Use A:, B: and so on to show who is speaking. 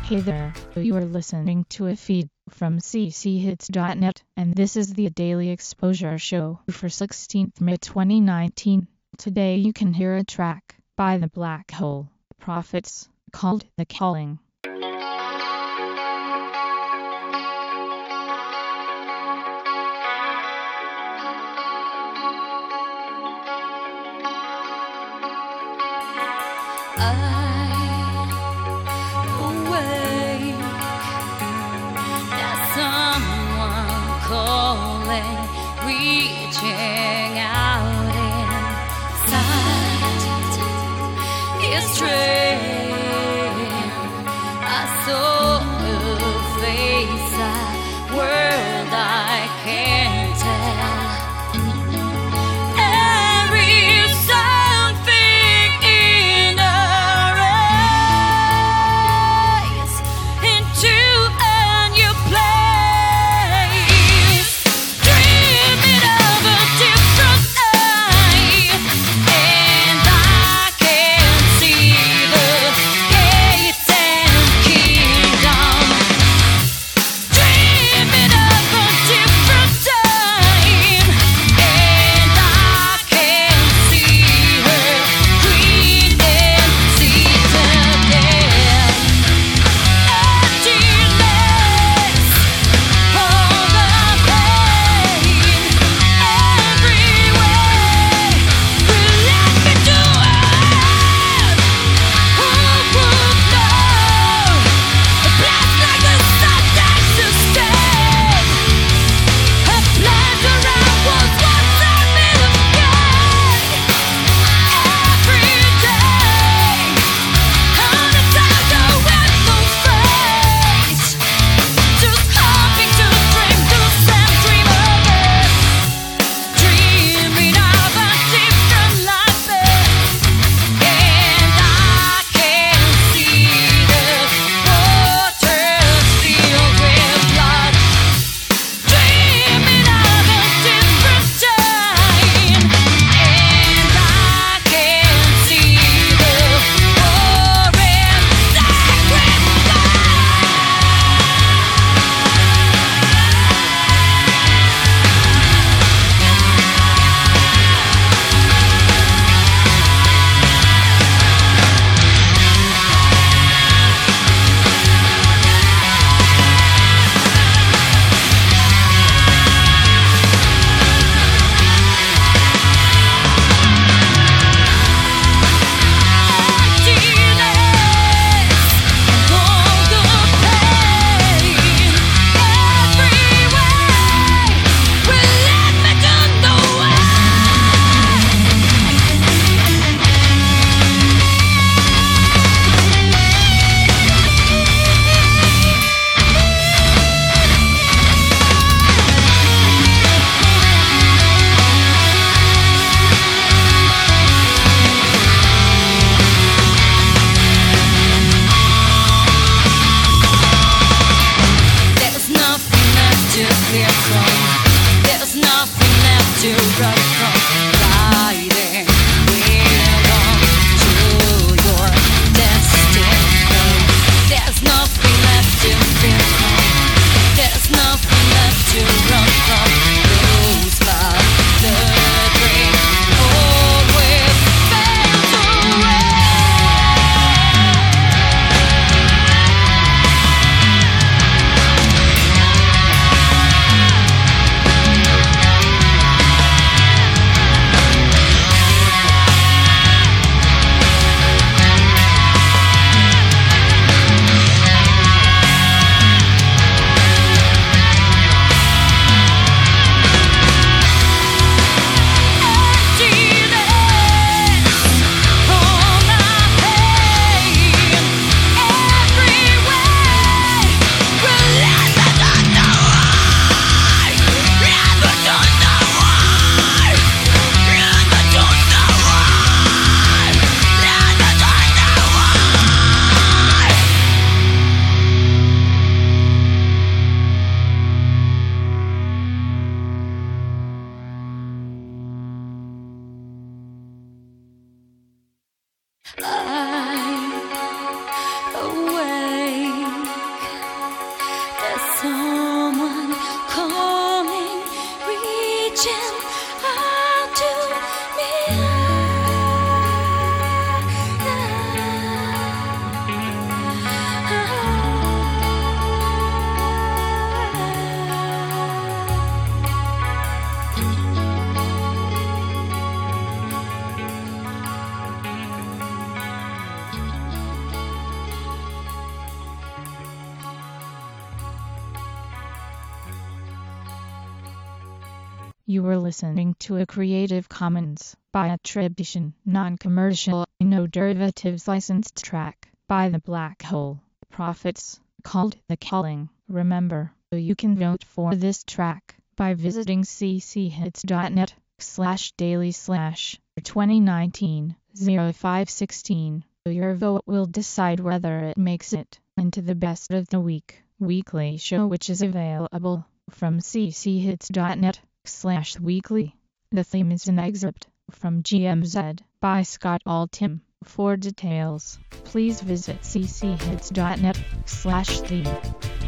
A: Hey there, you are listening to a feed from cchits.net, and this is the Daily Exposure Show for 16th May 2019. Today you can hear a track by The Black Hole Prophets called The Calling.
B: Reaching out inside is strange. I saw a face, a world I can't tell. There is something in the
A: You were listening to a Creative Commons by attribution, non-commercial, no derivatives licensed track by The Black Hole Prophets called The Calling. Remember, you can vote for this track by visiting cchits.net/daily/2019-0516. Your vote will decide whether it makes it into the Best of the Week weekly show, which is available from cchits.net/weekly. The theme is an excerpt from GMZ by Scott Altham. For details, please visit cchits.net/theme.